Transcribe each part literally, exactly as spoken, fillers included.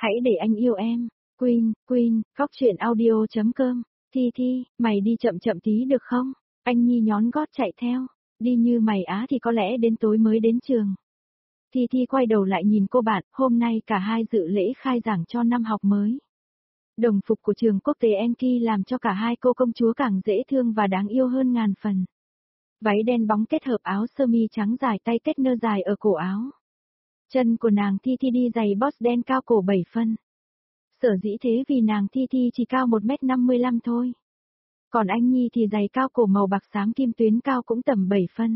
Hãy để anh yêu em. Queen, Queen, khóc chuyện audio.com. Thi Thi, mày đi chậm chậm tí được không? Anh Nhi nhón gót chạy theo. Đi như mày á thì có lẽ đến tối mới đến trường. Thi Thi quay đầu lại nhìn cô bạn, hôm nay cả hai dự lễ khai giảng cho năm học mới. Đồng phục của trường quốc tế Enki làm cho cả hai cô công chúa càng dễ thương và đáng yêu hơn ngàn phần. Váy đen bóng kết hợp áo sơ mi trắng dài tay kết nơ dài ở cổ áo. Chân của nàng Thi Thi đi giày Boss đen cao cổ bảy phân. Sở dĩ thế vì nàng Thi Thi chỉ cao một mét năm mươi lăm thôi. Còn anh Nhi thì giày cao cổ màu bạc xám kim tuyến cao cũng tầm bảy phân.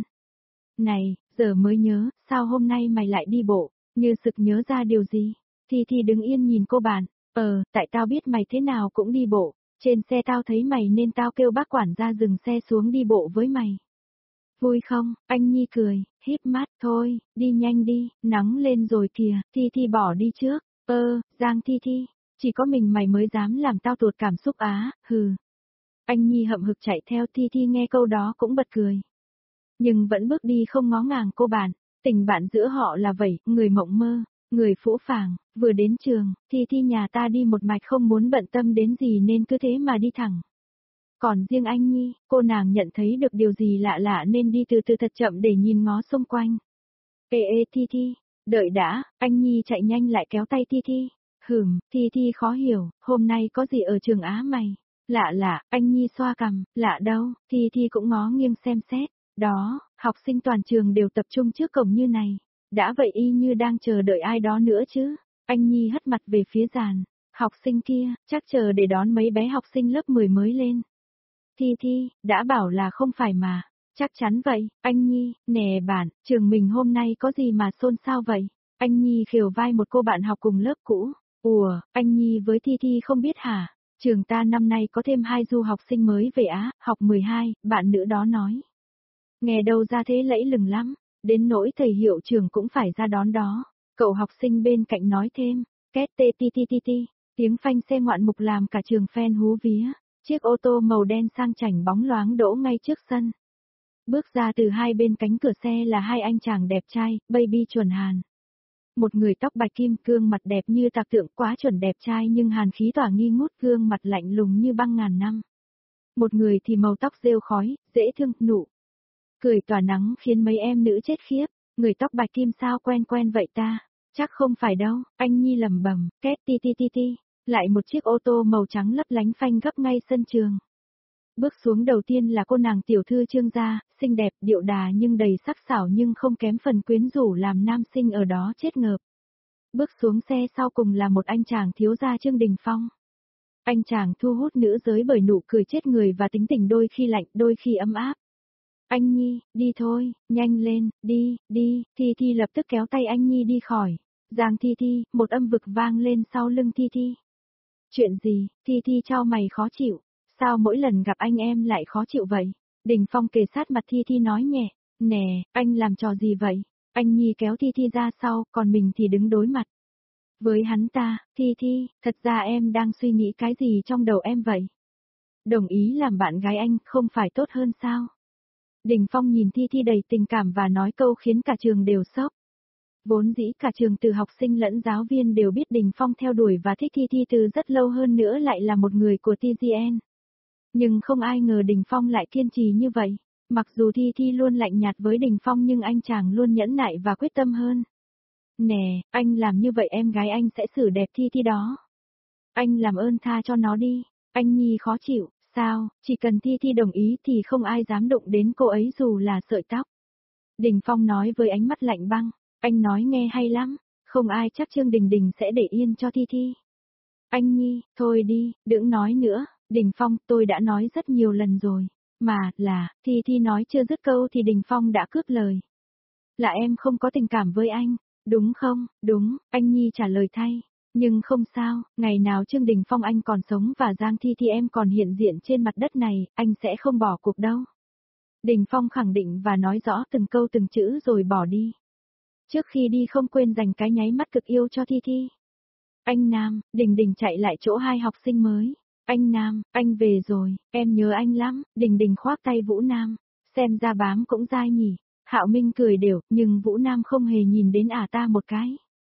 Này, giờ mới nhớ, sao hôm nay mày lại đi bộ, như sực nhớ ra điều gì? Thi Thi đứng yên nhìn cô bạn, ờ, tại tao biết mày thế nào cũng đi bộ, trên xe tao thấy mày nên tao kêu bác quản gia dừng xe xuống đi bộ với mày. Vui không? Anh Nhi cười, híp mắt, thôi, đi nhanh đi, nắng lên rồi kìa, Thi Thi bỏ đi trước, ơ, Giang Thi Thi, chỉ có mình mày mới dám làm tao tuột cảm xúc á, hừ. Anh Nhi hậm hực chạy theo Thi Thi nghe câu đó cũng bật cười. Nhưng vẫn bước đi không ngó ngàng cô bạn, tình bạn giữa họ là vậy, người mộng mơ, người phũ phàng, vừa đến trường, Thi Thi nhà ta đi một mạch không muốn bận tâm đến gì nên cứ thế mà đi thẳng. Còn riêng anh Nhi, cô nàng nhận thấy được điều gì lạ lạ nên đi từ từ thật chậm để nhìn ngó xung quanh. Ê ê Thi Thi, đợi đã, anh Nhi chạy nhanh lại kéo tay Thi Thi. Hừm, Thi Thi khó hiểu, hôm nay có gì ở trường á mày? Lạ lạ, anh Nhi xoa cằm, lạ đâu, Thi Thi cũng ngó nghiêng xem xét. Đó, học sinh toàn trường đều tập trung trước cổng như này. Đã vậy y như đang chờ đợi ai đó nữa chứ. Anh Nhi hất mặt về phía giàn. Học sinh kia, chắc chờ để đón mấy bé học sinh lớp mười mới lên. Thi Thi, đã bảo là không phải mà. Chắc chắn vậy, anh Nhi, nè bạn, trường mình hôm nay có gì mà xôn xao vậy? Anh Nhi khều vai một cô bạn học cùng lớp cũ. Ủa, anh Nhi với Thi Thi không biết hả? Trường ta năm nay có thêm hai du học sinh mới về Á, học mười hai, bạn nữ đó nói. Nghe đâu ra thế lẫy lừng lắm, đến nỗi thầy hiệu trưởng cũng phải ra đón đó. Cậu học sinh bên cạnh nói thêm, két tê ti ti ti ti, tiếng phanh xe ngoạn mục làm cả trường phen hú vía. Chiếc ô tô màu đen sang chảnh bóng loáng đỗ ngay trước sân. Bước ra từ hai bên cánh cửa xe là hai anh chàng đẹp trai, baby chuẩn Hàn. Một người tóc bạch kim gương mặt đẹp như tạc tượng quá chuẩn đẹp trai nhưng hàn khí tỏa nghi ngút gương mặt lạnh lùng như băng ngàn năm. Một người thì màu tóc rêu khói, dễ thương, nụ. Cười tỏa nắng khiến mấy em nữ chết khiếp, người tóc bạch kim sao quen quen vậy ta, chắc không phải đâu, anh Nhi lẩm bẩm, két ti ti ti ti, lại một chiếc ô tô màu trắng lấp lánh phanh gấp ngay sân trường. Bước xuống đầu tiên là cô nàng tiểu thư Trương gia, xinh đẹp, điệu đà nhưng đầy sắc sảo nhưng không kém phần quyến rũ làm nam sinh ở đó chết ngợp. Bước xuống xe sau cùng là một anh chàng thiếu gia Trương Đình Phong. Anh chàng thu hút nữ giới bởi nụ cười chết người và tính tình đôi khi lạnh, đôi khi ấm áp. Anh Nhi, đi thôi, nhanh lên, đi, đi, Thi Thi lập tức kéo tay anh Nhi đi khỏi. Giang Thi Thi, một âm vực vang lên sau lưng Thi Thi. Chuyện gì, Thi Thi chau mày khó chịu, sao mỗi lần gặp anh em lại khó chịu vậy? Đình Phong kề sát mặt Thi Thi nói nhẹ, nè, anh làm trò gì vậy? Anh Nhi kéo Thi Thi ra sau, còn mình thì đứng đối mặt. Với hắn ta, Thi Thi, thật ra em đang suy nghĩ cái gì trong đầu em vậy? Đồng ý làm bạn gái anh, không phải tốt hơn sao? Đình Phong nhìn Thi Thi đầy tình cảm và nói câu khiến cả trường đều sốc. Vốn dĩ cả trường từ học sinh lẫn giáo viên đều biết Đình Phong theo đuổi và thích Thi Thi từ rất lâu hơn nữa lại là một người của tê giê en. Nhưng không ai ngờ Đình Phong lại kiên trì như vậy. Mặc dù Thi Thi luôn lạnh nhạt với Đình Phong nhưng anh chàng luôn nhẫn nại và quyết tâm hơn. Nè, anh làm như vậy em gái anh sẽ xử đẹp Thi Thi đó. Anh làm ơn tha cho nó đi. Anh Nhi khó chịu. Sao, chỉ cần Thi Thi đồng ý thì không ai dám đụng đến cô ấy dù là sợi tóc. Đình Phong nói với ánh mắt lạnh băng, anh nói nghe hay lắm, không ai chắc Trương Đình Đình sẽ để yên cho Thi Thi. Anh Nhi, thôi đi, đừng nói nữa, Đình Phong, tôi đã nói rất nhiều lần rồi, mà, là, Thi Thi nói chưa dứt câu thì Đình Phong đã cướp lời. Là em không có tình cảm với anh, đúng không, đúng, anh Nhi trả lời thay. Nhưng không sao, ngày nào Trương Đình Phong anh còn sống và Giang Thi Thi em còn hiện diện trên mặt đất này, anh sẽ không bỏ cuộc đâu. Đình Phong khẳng định và nói rõ từng câu từng chữ rồi bỏ đi. Trước khi đi không quên dành cái nháy mắt cực yêu cho Thi Thi. Anh Nam, Đình Đình chạy lại chỗ hai học sinh mới. Anh Nam, anh về rồi, em nhớ anh lắm, Đình Đình khoác tay Vũ Nam. Xem ra bám cũng dai nhỉ. Hạo Minh cười đều, nhưng Vũ Nam không hề nhìn đến ả ta một cái.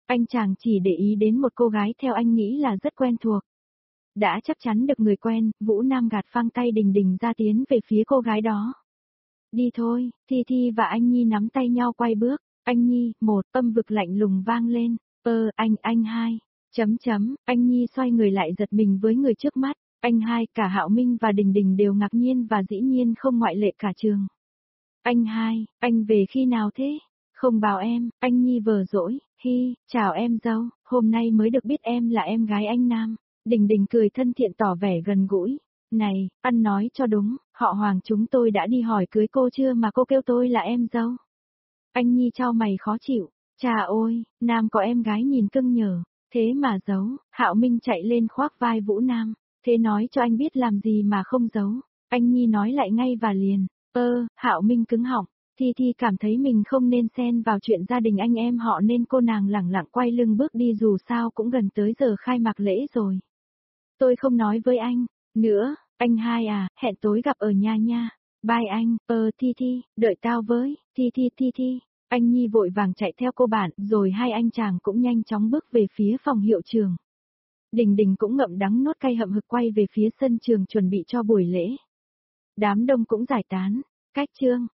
Anh chàng chỉ để ý đến một cô gái theo anh nghĩ là rất quen thuộc. Đã chắc chắn được người quen, Vũ Nam gạt phăng tay Đình Đình ra tiến về phía cô gái đó. Đi thôi, Thi Thi và anh Nhi nắm tay nhau quay bước. Anh Nhi, một, âm vực lạnh lùng vang lên. Ơ, anh, anh hai. Chấm chấm, anh Nhi xoay người lại giật mình với người trước mắt. Anh hai, cả Hạo Minh và Đình Đình đều ngạc nhiên và dĩ nhiên không ngoại lệ cả trường. Anh hai, anh về khi nào thế? Không bảo em, anh Nhi vờ dỗi. Hi, chào em dâu, hôm nay mới được biết em là em gái anh Nam. Đình Đình cười thân thiện tỏ vẻ gần gũi. Này, ăn nói cho đúng, họ Hoàng chúng tôi đã đi hỏi cưới cô chưa mà cô kêu tôi là em dâu. Anh Nhi chau mày khó chịu. Chà ôi, Nam có em gái nhìn cưng nhở, thế mà giấu. Hạo Minh chạy lên khoác vai Vũ Nam. Thế nói cho anh biết làm gì mà không giấu. Anh Nhi nói lại ngay và liền. Ơ, Hạo Minh cứng họng. Thi Thi cảm thấy mình không nên xen vào chuyện gia đình anh em họ nên cô nàng lẳng lặng quay lưng bước đi dù sao cũng gần tới giờ khai mạc lễ rồi. Tôi không nói với anh, nữa, anh hai à, hẹn tối gặp ở nhà nha. Bye anh, ờ Thi Thi, đợi tao với, Thi Thi Thi Thi. Anh Nhi vội vàng chạy theo cô bạn, rồi hai anh chàng cũng nhanh chóng bước về phía phòng hiệu trường. Đình Đình cũng ngậm đắng nuốt cay hậm hực quay về phía sân trường chuẩn bị cho buổi lễ. Đám đông cũng giải tán, cách chương.